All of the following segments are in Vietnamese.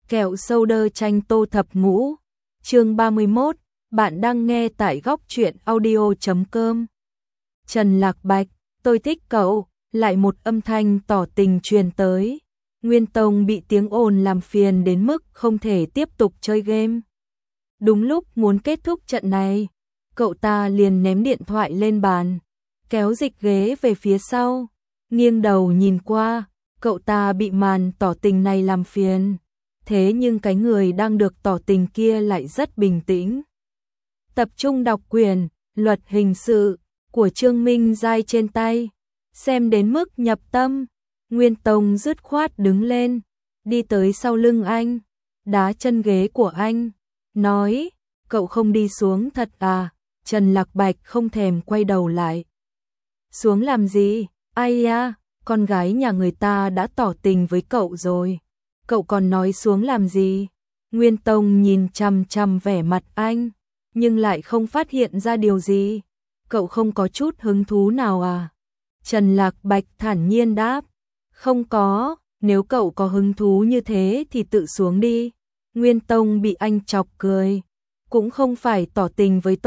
Kẹo sâu đơ chanh tô thập ngũ, chương 31, bạn đang nghe tại góc truyện audio.com. Trần Lạc Bạch, tôi thích cậu, lại một âm thanh tỏ tình truyền tới. Nguyên Tông bị tiếng ồn làm phiền đến mức không thể tiếp tục chơi game. Đúng lúc muốn kết thúc trận này, cậu ta liền ném điện thoại lên bàn, kéo dịch ghế về phía sau, nghiêng đầu nhìn qua, cậu ta bị màn tỏ tình này làm phiền. Thế nhưng cái người đang được tỏ tình kia lại rất bình tĩnh. Tập trung đọc quyển Luật Hình Sự của Trương Minh Giai trên tay, xem đến mức nhập tâm. Nguyên Tông dứt khoát đứng lên, đi tới sau lưng anh, đá chân ghế của anh, nói, cậu không đi xuống thật à? Trần Lạc Bạch không thèm quay đầu lại. Xuống làm gì? Ai ya, con gái nhà người ta đã tỏ tình với cậu rồi. Cậu còn nói xuống làm gì? Nguyên Tông nhìn chằm chằm vẻ mặt anh, nhưng lại không phát hiện ra điều gì. Cậu không có chút hứng thú nào à? Trần Lạc Bạch thản nhiên đáp. Không có, nếu cậu có hứng thú như thế thì tự xuống đi. Nguyên Tông bị anh chọc cười. Cũng không phải tỏ tình với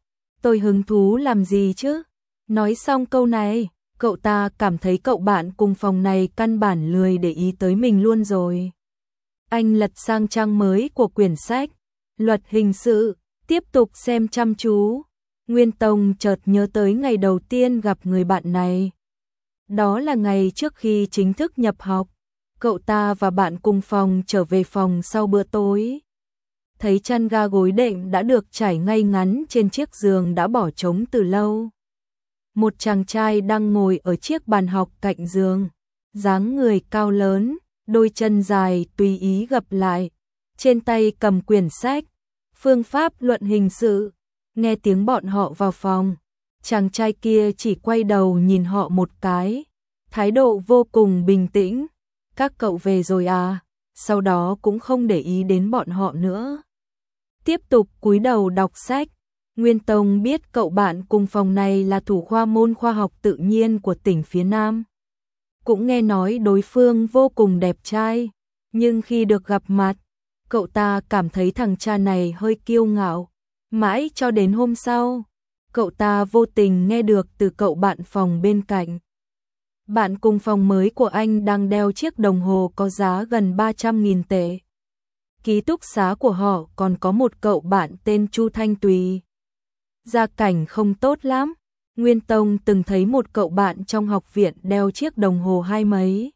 tôi hứng thú làm gì chứ? Nói xong câu này, cậu ta cảm thấy cậu bạn cùng phòng này căn bản lười để ý tới mình luôn rồi. Anh lật sang trang mới của quyển sách Luật Hình Sự, tiếp tục xem chăm chú. Nguyên Tông chợt nhớ tới ngày đầu tiên gặp người bạn này. Đó là ngày trước khi chính thức nhập học, cậu ta và bạn cùng phòng trở về phòng sau bữa tối. Thấy chăn ga gối đệm đã được trải ngay ngắn trên chiếc giường đã bỏ trống từ lâu. Một chàng trai đang ngồi ở chiếc bàn học cạnh giường, dáng người cao lớn, đôi chân dài tùy ý gập lại, trên tay cầm quyển sách, Phương pháp luận hình sự. Nghe tiếng bọn họ vào phòng, chàng trai kia chỉ quay đầu nhìn họ một cái, thái độ vô cùng bình tĩnh. Các cậu về rồi à? Sau đó cũng không để ý đến bọn họ nữa. Tiếp tục cúi đầu đọc sách. Nguyên Tông biết cậu bạn cùng phòng này là thủ khoa môn khoa học tự nhiên của tỉnh phía Nam. Cũng nghe nói đối phương vô cùng đẹp trai, nhưng khi được gặp mặt, cậu ta cảm thấy thằng cha này hơi kiêu ngạo. Mãi cho đến hôm sau, cậu ta vô tình nghe được từ cậu bạn phòng bên cạnh. Bạn cùng phòng mới của anh đang đeo chiếc đồng hồ có giá gần 300.000 tệ. Ký túc xá của họ còn có một cậu bạn tên Chu Thanh Tùy. Gia cảnh không tốt lắm. Nguyên Tông từng thấy một cậu bạn trong học viện đeo chiếc đồng hồ hai mấy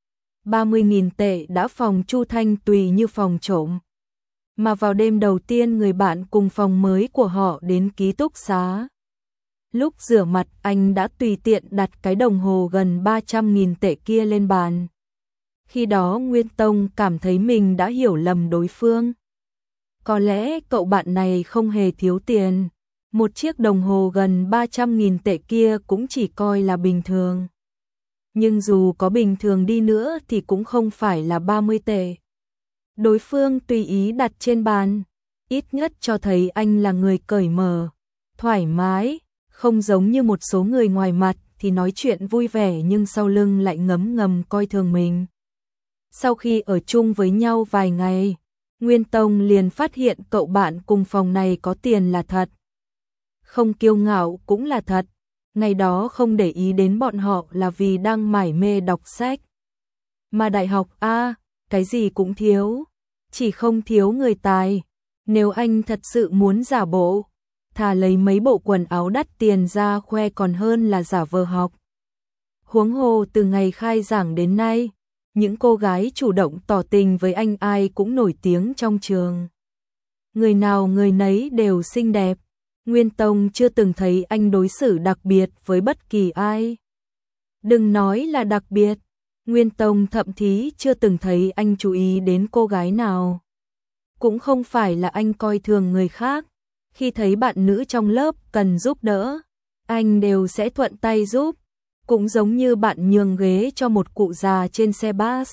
30.000 tệ đã phòng Chu Thanh Tùy như phòng trộm. Mà vào đêm đầu tiên người bạn cùng phòng mới của họ đến ký túc xá, lúc rửa mặt anh đã tùy tiện đặt cái đồng hồ gần 300.000 tệ kia lên bàn. Khi đó Nguyên Tông cảm thấy mình đã hiểu lầm đối phương. Có lẽ cậu bạn này không hề thiếu tiền, một chiếc đồng hồ gần 300.000 tệ kia cũng chỉ coi là bình thường. Nhưng dù có bình thường đi nữa thì cũng không phải là 30 tệ. Đối phương tùy ý đặt trên bàn, ít nhất cho thấy anh là người cởi mở, thoải mái, không giống như một số người ngoài mặt thì nói chuyện vui vẻ nhưng sau lưng lại ngấm ngầm coi thường mình. Sau khi ở chung với nhau vài ngày, Nguyên Tông liền phát hiện cậu bạn cùng phòng này có tiền là thật. Không kiêu ngạo cũng là thật. Ngày đó không để ý đến bọn họ là vì đang mải mê đọc sách. Mà đại học A, cái gì cũng thiếu, chỉ không thiếu người tài. Nếu anh thật sự muốn giả bộ, thà lấy mấy bộ quần áo đắt tiền ra khoe còn hơn là giả vờ học. Huống hồ từ ngày khai giảng đến nay, những cô gái chủ động tỏ tình với anh ai cũng nổi tiếng trong trường. Người nào người nấy đều xinh đẹp. Nguyên Tông chưa từng thấy anh đối xử đặc biệt với bất kỳ ai. Đừng nói là đặc biệt, Nguyên Tông thậm chí chưa từng thấy anh chú ý đến cô gái nào. Cũng không phải là anh coi thường người khác, khi thấy bạn nữ trong lớp cần giúp đỡ, anh đều sẽ thuận tay giúp, cũng giống như bạn nhường ghế cho một cụ già trên xe bus.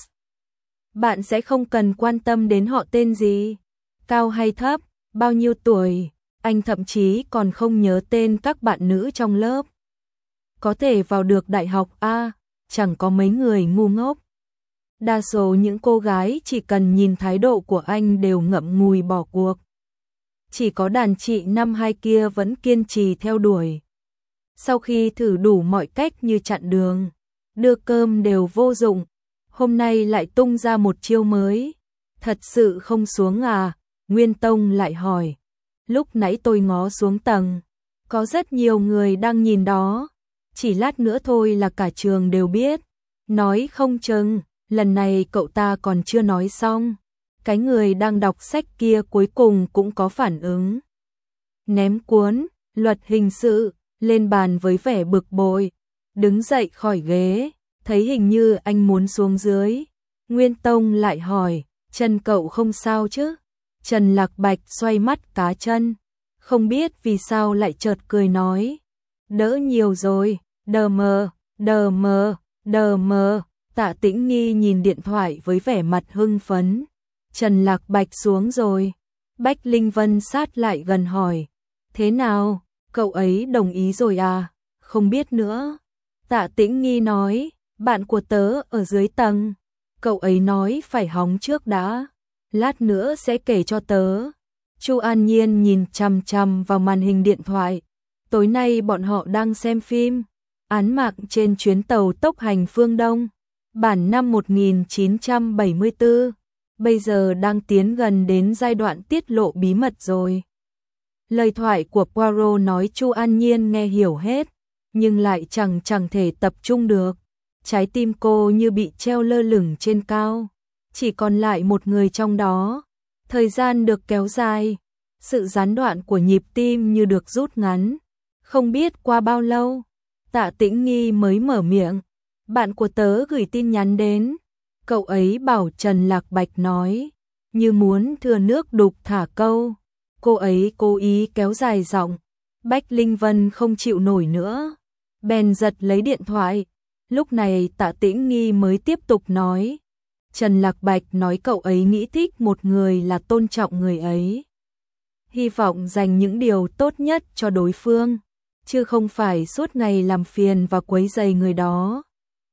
Bạn sẽ không cần quan tâm đến họ tên gì, cao hay thấp, bao nhiêu tuổi. Anh thậm chí còn không nhớ tên các bạn nữ trong lớp. Có thể vào được đại học A, chẳng có mấy người ngu ngốc. Đa số những cô gái chỉ cần nhìn thái độ của anh đều ngậm ngùi bỏ cuộc. Chỉ có đàn chị năm hai kia vẫn kiên trì theo đuổi. Sau khi thử đủ mọi cách như chặn đường, đưa cơm đều vô dụng, hôm nay lại tung ra một chiêu mới. Thật sự không xuống à? Nguyên Tông lại hỏi. Lúc nãy tôi ngó xuống tầng, có rất nhiều người đang nhìn đó. Chỉ lát nữa thôi là cả trường đều biết. Nói không chừng, lần này cậu ta còn chưa nói xong. Cái người đang đọc sách kia cuối cùng cũng có phản ứng. Ném cuốn, luật hình sự, lên bàn với vẻ bực bội. Đứng dậy khỏi ghế, thấy hình như anh muốn xuống dưới. Nguyên Tông lại hỏi, Trần cậu không sao chứ? Trần Lạc Bạch xoay mắt cá chân. Không biết vì sao lại chợt cười nói. Đỡ nhiều rồi, đờ mờ, đờ mờ, đờ mờ. Tạ Tĩnh Nghi nhìn điện thoại với vẻ mặt hưng phấn. Trần Lạc Bạch xuống rồi. Bách Linh Vân sát lại gần hỏi. Thế nào, cậu ấy đồng ý rồi à? Không biết nữa. Tạ Tĩnh Nghi nói, bạn của tớ ở dưới tầng. Cậu ấy nói phải hóng trước đã. Lát nữa sẽ kể cho tớ. Chu An Nhiên nhìn chằm chằm vào màn hình điện thoại. Tối nay bọn họ đang xem phim Án mạng trên chuyến tàu tốc hành phương Đông. Bản năm 1974. Bây giờ đang tiến gần đến giai đoạn tiết lộ bí mật rồi. Lời thoại của Poirot nói Chu An Nhiên nghe hiểu hết, nhưng lại chẳng thể tập trung được. Trái tim cô như bị treo lơ lửng trên cao, chỉ còn lại một người trong đó. Thời gian được kéo dài, sự gián đoạn của nhịp tim như được rút ngắn. Không biết qua bao lâu, Tạ Tĩnh Nghi mới mở miệng. Bạn của tớ gửi tin nhắn đến. Cậu ấy bảo Trần Lạc Bạch nói, như muốn thừa nước đục thả câu. Cô ấy cố ý kéo dài giọng. Bách Linh Vân không chịu nổi nữa, bèn giật lấy điện thoại. Lúc này Tạ Tĩnh Nghi mới tiếp tục nói. Trần Lạc Bạch nói cậu ấy nghĩ thích một người là tôn trọng người ấy. Hy vọng dành những điều tốt nhất cho đối phương, chứ không phải suốt ngày làm phiền và quấy rầy người đó.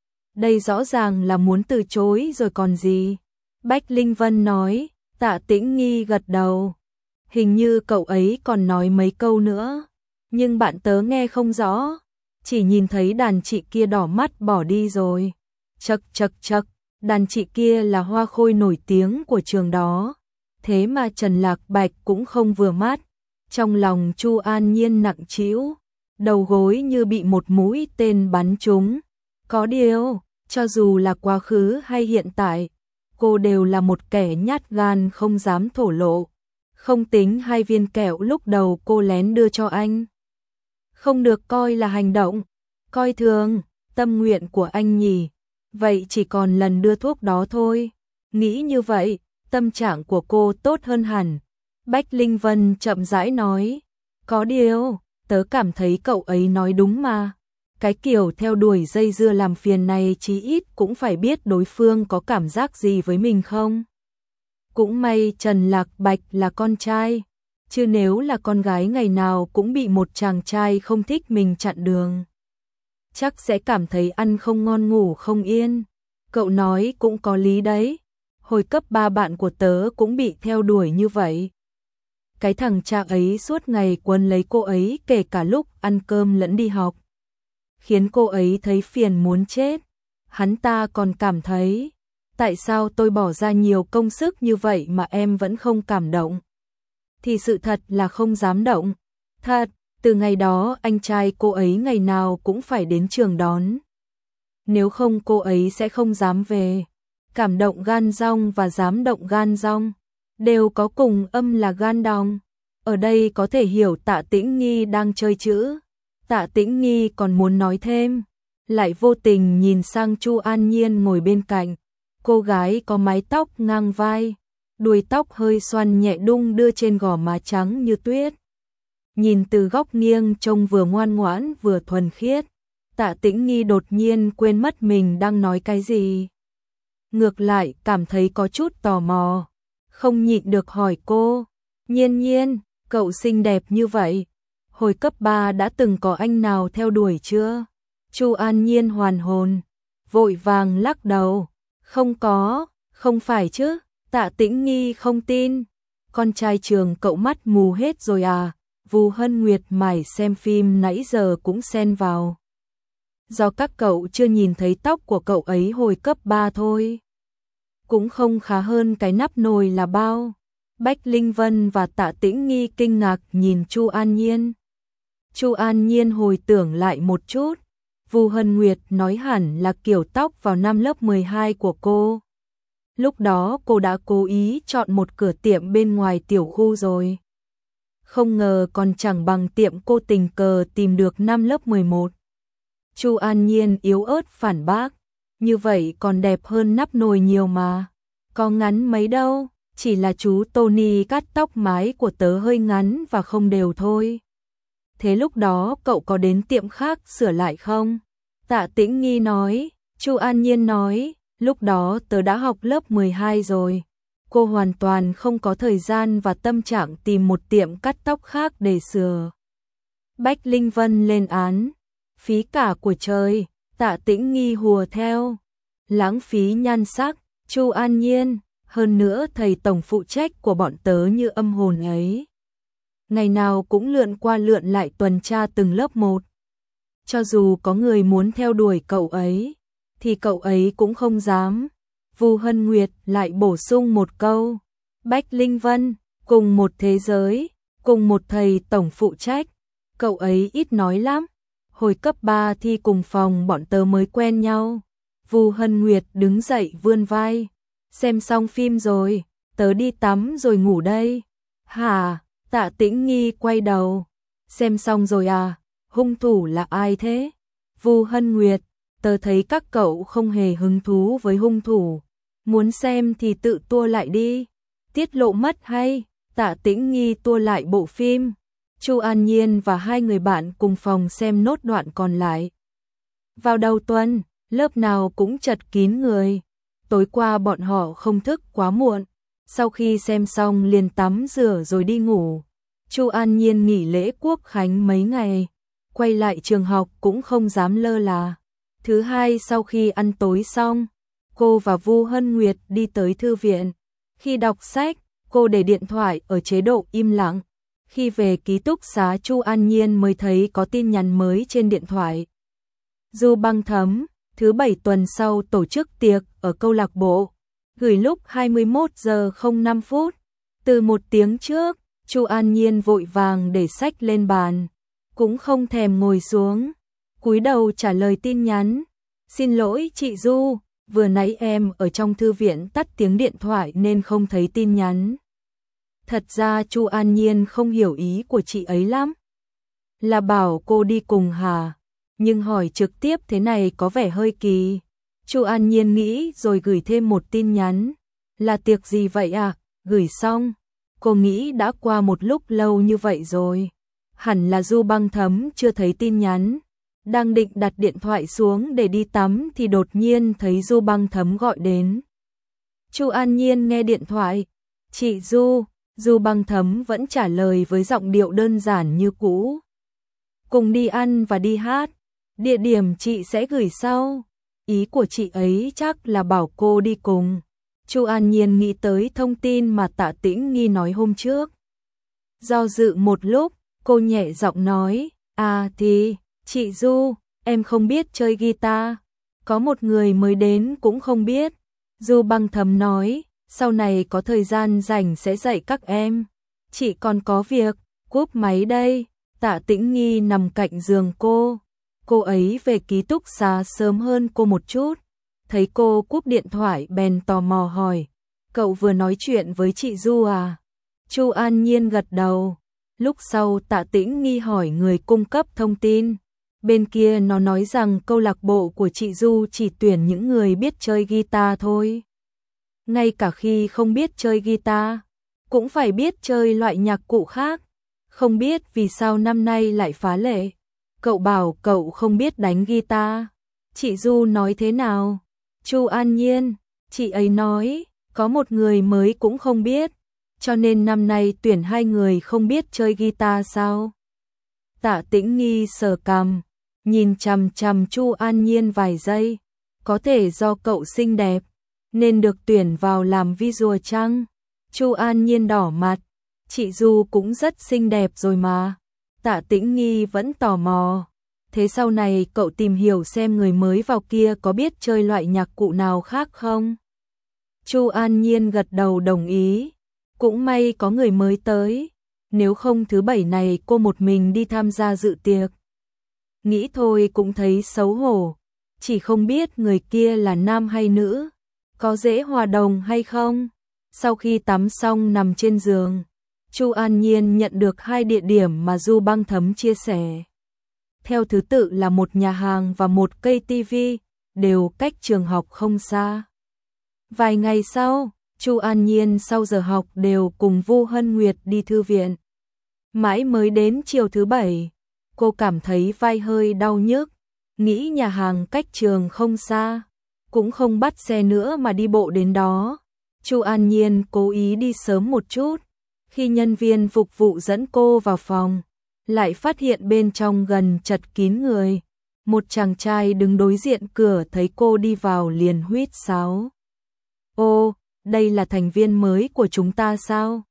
Đây rõ ràng là muốn từ chối rồi còn gì. Bách Linh Vân nói. Tạ Tĩnh Nghi gật đầu. Hình như cậu ấy còn nói mấy câu nữa, nhưng bạn tớ nghe không rõ. Chỉ nhìn thấy đàn chị kia đỏ mắt bỏ đi rồi. Chậc chậc chậc, đàn chị kia là hoa khôi nổi tiếng của trường đó. Thế mà Trần Lạc Bạch cũng không vừa mắt. Trong lòng Chu An Nhiên nặng trĩu, đầu gối như bị một mũi tên bắn trúng. Có điều, cho dù là quá khứ hay hiện tại, cô đều là một kẻ nhát gan không dám thổ lộ. Không tính 2 viên kẹo lúc đầu cô lén đưa cho anh, không được coi là hành động, coi thường tâm nguyện của anh nhỉ. Vậy chỉ còn lần đưa thuốc đó thôi. Nghĩ như vậy, tâm trạng của cô tốt hơn hẳn. Bách Linh Vân chậm rãi nói. Có điều, tớ cảm thấy cậu ấy nói đúng mà. Cái kiểu theo đuổi dây dưa làm phiền này chí ít cũng phải biết đối phương có cảm giác gì với mình không. Cũng may Trần Lạc Bạch là con trai, chứ nếu là con gái ngày nào cũng bị một chàng trai không thích mình chặn đường, chắc sẽ cảm thấy ăn không ngon ngủ không yên. Cậu nói cũng có lý đấy. Hồi cấp 3 bạn của tớ cũng bị theo đuổi như vậy. Cái thằng cha ấy suốt ngày quấn lấy cô ấy kể cả lúc ăn cơm lẫn đi học, khiến cô ấy thấy phiền muốn chết. Hắn ta còn cảm thấy, tại sao tôi bỏ ra nhiều công sức như vậy mà em vẫn không cảm động. Thì sự thật là không dám động. Thật, từ ngày đó anh trai cô ấy ngày nào cũng phải đến trường đón. Nếu không cô ấy sẽ không dám về. Cảm động gan rong và dám động gan rong đều có cùng âm là gan đong. Ở đây có thể hiểu Tạ Tĩnh Nghi đang chơi chữ. Tạ Tĩnh Nghi còn muốn nói thêm, lại vô tình nhìn sang Chu An Nhiên ngồi bên cạnh. Cô gái có mái tóc ngang vai, đuôi tóc hơi xoăn nhẹ đung đưa trên gò má trắng như tuyết. Nhìn từ góc nghiêng trông vừa ngoan ngoãn vừa thuần khiết. Tạ Tĩnh Nghi đột nhiên quên mất mình đang nói cái gì. Ngược lại cảm thấy có chút tò mò, không nhịn được hỏi cô. Nhiên Nhiên, cậu xinh đẹp như vậy, hồi cấp 3 đã từng có anh nào theo đuổi chưa? Chu An Nhiên hoàn hồn, vội vàng lắc đầu. Không có, không phải chứ, Tạ Tĩnh Nghi không tin. Con trai trường cậu mắt mù hết rồi à? Vu Hân Nguyệt mải xem phim nãy giờ cũng xen vào. Do các cậu chưa nhìn thấy tóc của cậu ấy hồi cấp 3 thôi. Cũng không khá hơn cái nắp nồi là bao. Bách Linh Vân và Tạ Tĩnh Nghi kinh ngạc nhìn Chu An Nhiên. Chu An Nhiên hồi tưởng lại một chút. Vu Hân Nguyệt nói hẳn là kiểu tóc vào năm lớp 12 của cô. Lúc đó cô đã cố ý chọn một cửa tiệm bên ngoài tiểu khu rồi. Không ngờ còn chẳng bằng tiệm cô tình cờ tìm được năm lớp 11. Chu An Nhiên yếu ớt phản bác. Như vậy còn đẹp hơn nắp nồi nhiều mà. Có ngắn mấy đâu, chỉ là chú Tony cắt tóc mái của tớ hơi ngắn và không đều thôi. Thế lúc đó cậu có đến tiệm khác sửa lại không? Tạ Tĩnh Nghi nói. Chu An Nhiên nói, lúc đó tớ đã học lớp 12 rồi. Cô hoàn toàn không có thời gian và tâm trạng tìm một tiệm cắt tóc khác để sửa. Bách Linh Vân lên án. Phí cả của trời. Tạ Tĩnh Nghi hùa theo. Lãng phí nhan sắc. Chu An Nhiên, hơn nữa thầy tổng phụ trách của bọn tớ như âm hồn ấy. Ngày nào cũng lượn qua lượn lại tuần tra từng lớp một. Cho dù có người muốn theo đuổi cậu ấy, thì cậu ấy cũng không dám. Vu Hân Nguyệt lại bổ sung một câu. Bách Linh Vân, cùng một thế giới, cùng một thầy tổng phụ trách. Cậu ấy ít nói lắm. Hồi cấp 3 thi cùng phòng bọn tớ mới quen nhau. Vu Hân Nguyệt đứng dậy vươn vai. Xem xong phim rồi, tớ đi tắm rồi ngủ đây. Hả? Tạ Tĩnh Nghi quay đầu. Xem xong rồi à? Hung thủ là ai thế? Vu Hân Nguyệt, tớ thấy các cậu không hề hứng thú với hung thủ. Muốn xem thì tự tua lại đi. Tiết lộ mất hay? Tạ Tĩnh Nghi tua lại bộ phim. Chu An Nhiên và hai người bạn cùng phòng xem nốt đoạn còn lại. Vào đầu tuần, lớp nào cũng chật kín người. Tối qua bọn họ không thức quá muộn. Sau khi xem xong liền tắm rửa rồi đi ngủ. Chu An Nhiên nghỉ lễ Quốc khánh mấy ngày. Quay lại trường học cũng không dám lơ là. Thứ hai sau khi ăn tối xong, cô và Vu Hân Nguyệt đi tới thư viện. Khi đọc sách, cô để điện thoại ở chế độ im lặng. Khi về ký túc xá Chu An Nhiên mới thấy có tin nhắn mới trên điện thoại. Du Băng Thấm, thứ 7 tuần sau tổ chức tiệc ở câu lạc bộ. Gửi lúc 21 giờ 05 phút. Từ một tiếng trước, Chu An Nhiên vội vàng để sách lên bàn. Cũng không thèm ngồi xuống. Cúi đầu trả lời tin nhắn. Xin lỗi chị Du, vừa nãy em ở trong thư viện tắt tiếng điện thoại nên không thấy tin nhắn. Thật ra Chu An Nhiên không hiểu ý của chị ấy lắm. Là bảo cô đi cùng hả? Nhưng hỏi trực tiếp thế này có vẻ hơi kỳ. Chu An Nhiên nghĩ rồi gửi thêm một tin nhắn. Là tiệc gì vậy à? Gửi xong. Cô nghĩ đã qua một lúc lâu như vậy rồi. Hẳn là Du Băng Thấm chưa thấy tin nhắn. Đang định đặt điện thoại xuống để đi tắm thì đột nhiên thấy Du Băng Thấm gọi đến. Chu An Nhiên nghe điện thoại. Chị Du. Du Băng Thấm vẫn trả lời với giọng điệu đơn giản như cũ. Cùng đi ăn và đi hát. Địa điểm chị sẽ gửi sau. Ý của chị ấy chắc là bảo cô đi cùng. Chu An Nhiên nghĩ tới thông tin mà Tạ Tĩnh Nghi nói hôm trước. Do dự một lúc, cô nhẹ giọng nói, à thì, chị Du, em không biết chơi guitar. Có một người mới đến cũng không biết. Du Băng Thấm nói, sau này có thời gian rảnh sẽ dạy các em. Chị còn có việc, cúp máy đây. Tạ Tĩnh Nghi nằm cạnh giường cô. Cô ấy về ký túc xá sớm hơn cô một chút. Thấy cô cúp điện thoại bèn tò mò hỏi, cậu vừa nói chuyện với chị Du à? Chu An Nhiên gật đầu. Lúc sau Tạ Tĩnh Nghi hỏi người cung cấp thông tin. Bên kia nó nói rằng câu lạc bộ của chị Du chỉ tuyển những người biết chơi guitar thôi. Ngay cả khi không biết chơi guitar, cũng phải biết chơi loại nhạc cụ khác. Không biết vì sao năm nay lại phá lệ. Cậu bảo cậu không biết đánh guitar. Chị Du nói thế nào? Chu An Nhiên, chị ấy nói, có một người mới cũng không biết, cho nên năm nay tuyển 2 người không biết chơi guitar sao? Tạ Tĩnh Nghi sờ cằm, nhìn chằm chằm Chu An Nhiên vài giây. Có thể do cậu xinh đẹp. nên được tuyển vào làm visual chăng? Chu An Nhiên đỏ mặt, chị Du cũng rất xinh đẹp rồi mà. Tạ Tĩnh Nghi vẫn tò mò. Thế sau này cậu tìm hiểu xem người mới vào kia có biết chơi loại nhạc cụ nào khác không? Chu An Nhiên gật đầu đồng ý. Cũng may có người mới tới. Nếu không thứ bảy này cô một mình đi tham gia dự tiệc. Nghĩ thôi cũng thấy xấu hổ. Chỉ không biết người kia là nam hay nữ. Có dễ hòa đồng hay không? Sau khi tắm xong nằm trên giường, Chu An Nhiên nhận được 2 địa điểm mà Du Băng Thấm chia sẻ. Theo thứ tự là một nhà hàng và một cây tivi, đều cách trường học không xa. Vài ngày sau, Chu An Nhiên sau giờ học đều cùng Vu Hân Nguyệt đi thư viện. Mãi mới đến chiều thứ bảy, cô cảm thấy vai hơi đau nhức, nghĩ nhà hàng cách trường không xa, cũng không bắt xe nữa mà đi bộ đến đó. Chu An Nhiên cố ý đi sớm một chút, khi nhân viên phục vụ dẫn cô vào phòng, lại phát hiện bên trong gần chật kín người. Một chàng trai đứng đối diện cửa thấy cô đi vào liền huýt sáo. Ô, đây là thành viên mới của chúng ta sao?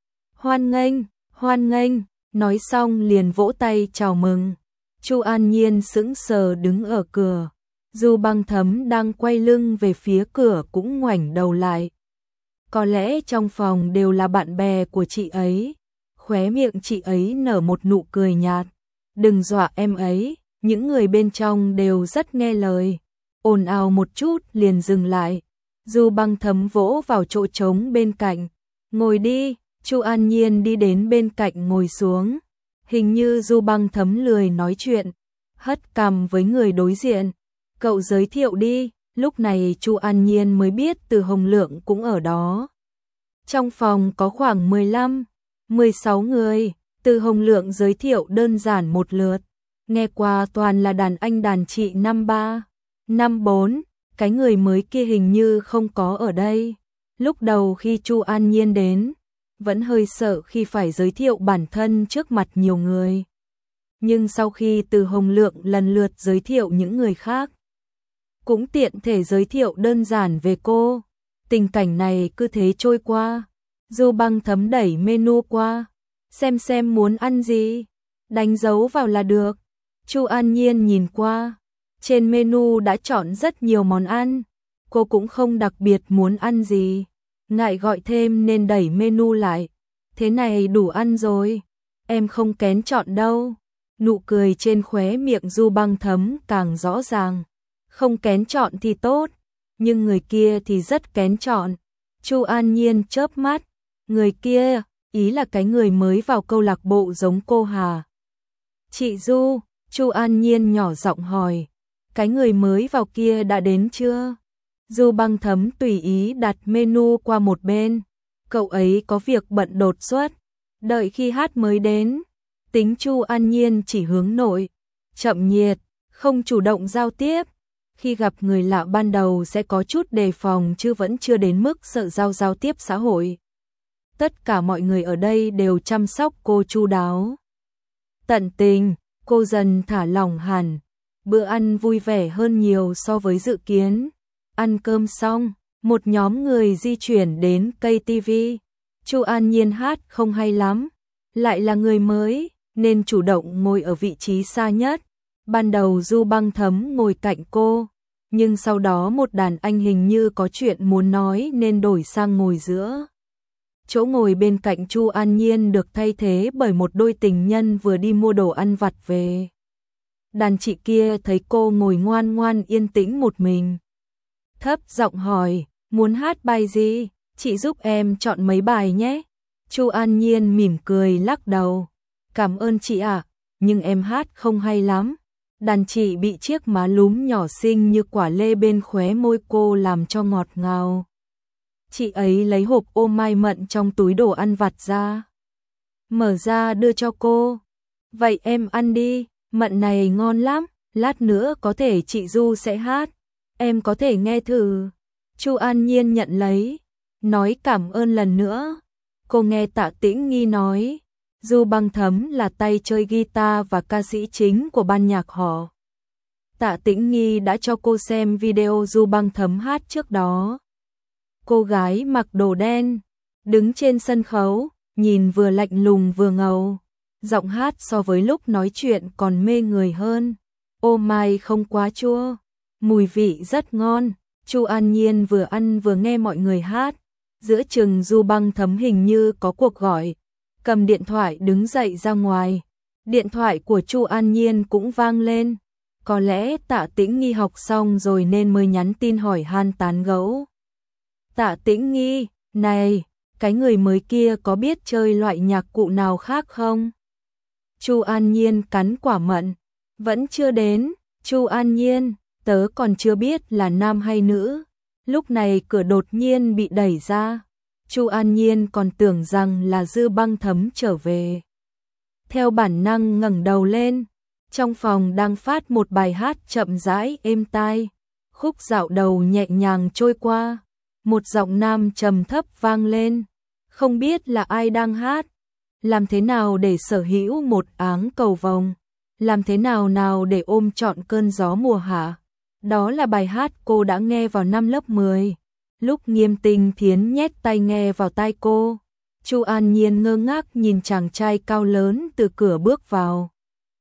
Hoan nghênh, nói xong liền vỗ tay chào mừng. Chu An Nhiên sững sờ đứng ở cửa. Du Băng Thấm đang quay lưng về phía cửa cũng ngoảnh đầu lại. Có lẽ trong phòng đều là bạn bè của chị ấy. Khóe miệng chị ấy nở một nụ cười nhạt. Đừng dọa em ấy, những người bên trong đều rất nghe lời. Ồn ào một chút liền dừng lại. Du Băng Thấm vỗ vào chỗ trống bên cạnh. Ngồi đi, Chu An Nhiên đi đến bên cạnh ngồi xuống. Hình như Du Băng Thấm lười nói chuyện, hất cằm với người đối diện. Cậu giới thiệu đi. Lúc này Chu An Nhiên mới biết Từ Hồng Lượng cũng ở đó. Trong phòng có khoảng 15-16 người, Từ Hồng Lượng giới thiệu đơn giản một lượt. Nghe qua toàn là đàn anh đàn chị năm 3, năm 4, cái người mới kia hình như không có ở đây. Lúc đầu khi Chu An Nhiên đến, vẫn hơi sợ khi phải giới thiệu bản thân trước mặt nhiều người. Nhưng sau khi Từ Hồng Lượng lần lượt giới thiệu những người khác, cũng tiện thể giới thiệu đơn giản về cô. Tình cảnh này cứ thế trôi qua. Du Băng Thấm đẩy menu qua. Xem muốn ăn gì. Đánh dấu vào là được. Chu An Nhiên nhìn qua. Trên menu đã chọn rất nhiều món ăn. Cô cũng không đặc biệt muốn ăn gì. Ngại gọi thêm nên đẩy menu lại. Thế này đủ ăn rồi. Em không kén chọn đâu. Nụ cười trên khóe miệng Du Băng Thấm càng rõ ràng. Không kén chọn thì tốt, nhưng người kia thì rất kén chọn. Chu An Nhiên chớp mắt, người kia, ý là cái người mới vào câu lạc bộ giống cô hà. Chị Du, Chu An Nhiên nhỏ giọng hỏi, cái người mới vào kia đã đến chưa? Du Băng Thấm tùy ý đặt menu qua một bên, cậu ấy có việc bận đột xuất, đợi khi hát mới đến. Tính Chu An Nhiên chỉ hướng nội, chậm nhiệt, không chủ động giao tiếp. Khi gặp người lạ ban đầu sẽ có chút đề phòng chứ vẫn chưa đến mức sợ giao tiếp xã hội. Tất cả mọi người ở đây đều chăm sóc cô chu đáo. Tận tình, cô dần thả lỏng hẳn. Bữa ăn vui vẻ hơn nhiều so với dự kiến. Ăn cơm xong, một nhóm người di chuyển đến cây tivi. Chu An Nhiên hát không hay lắm, lại là người mới nên chủ động ngồi ở vị trí xa nhất. Ban đầu Du Băng Thấm ngồi cạnh cô, nhưng sau đó một đàn anh hình như có chuyện muốn nói nên đổi sang ngồi giữa. Chỗ ngồi bên cạnh Chu An Nhiên được thay thế bởi một đôi tình nhân vừa đi mua đồ ăn vặt về. Đàn chị kia thấy cô ngồi ngoan ngoan yên tĩnh một mình, thấp giọng hỏi, muốn hát bài gì? Chị giúp em chọn mấy bài nhé. Chu An Nhiên mỉm cười lắc đầu, cảm ơn chị ạ, nhưng em hát không hay lắm. Đàn chị bị chiếc má lúm nhỏ xinh như quả lê bên khóe môi cô làm cho ngọt ngào. Chị ấy lấy hộp ô mai mận trong túi đồ ăn vặt ra, mở ra đưa cho cô. Vậy em ăn đi, mận này ngon lắm, lát nữa có thể chị Du sẽ hát, em có thể nghe thử. Chu An Nhiên nhận lấy, nói cảm ơn lần nữa. Cô nghe Tạ Tĩnh Nghi nói, Du Băng Thấm là tay chơi guitar và ca sĩ chính của ban nhạc họ. Tạ Tĩnh Nghi đã cho cô xem video Du Băng Thấm hát trước đó. cô gái mặc đồ đen, đứng trên sân khấu, nhìn vừa lạnh lùng vừa ngầu. Giọng hát so với lúc nói chuyện còn mê người hơn. Ô mai không quá chua, mùi vị rất ngon. Chu An Nhiên vừa ăn vừa nghe mọi người hát. Giữa chừng Du Băng Thấm hình như có cuộc gọi, cầm điện thoại đứng dậy ra ngoài. Điện thoại của Chu An Nhiên cũng vang lên. Có lẽ Tạ Tĩnh Nghi học xong rồi nên mới nhắn tin hỏi han tán gẫu. Tạ Tĩnh Nghi, này, cái người mới kia có biết chơi loại nhạc cụ nào khác không? Chu An Nhiên cắn quả mận, vẫn chưa đến. Chu An Nhiên, tớ còn chưa biết là nam hay nữ. Lúc này cửa đột nhiên bị đẩy ra. Chu An Nhiên còn tưởng rằng là Dư Băng Thấm trở về. Theo bản năng ngẩng đầu lên, trong phòng đang phát một bài hát chậm rãi êm tai. Khúc dạo đầu nhẹ nhàng trôi qua, một giọng nam trầm thấp vang lên. Không biết là ai đang hát. Làm thế nào để sở hữu một áng cầu vồng? Làm thế nào để ôm trọn cơn gió mùa hạ? Đó là bài hát cô đã nghe vào năm lớp 10. Lúc Nghiêm Tinh Thiến nhét tai nghe vào tai cô, Chu An Nhiên ngơ ngác nhìn chàng trai cao lớn từ cửa bước vào.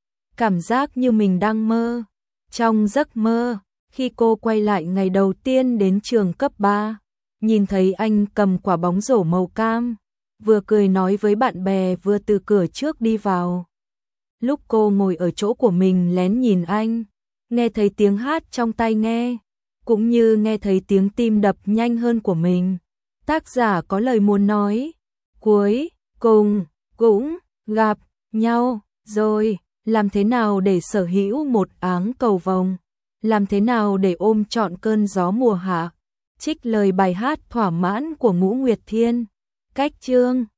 Cảm giác như mình đang mơ. Trong giấc mơ, khi cô quay lại ngày đầu tiên đến trường cấp 3, nhìn thấy anh cầm quả bóng rổ màu cam, vừa cười nói với bạn bè vừa từ cửa trước đi vào. Lúc cô ngồi ở chỗ của mình lén nhìn anh, nghe thấy tiếng hát trong tai nghe, cũng như nghe thấy tiếng tim đập nhanh hơn của mình. Tác giả có lời muốn nói, cuối cùng cũng gặp nhau rồi. Làm thế nào để sở hữu một áng cầu vồng? Làm thế nào để ôm trọn cơn gió mùa hạ? Trích lời bài hát thỏa mãn của Ngũ Nguyệt Thiên. Cách chương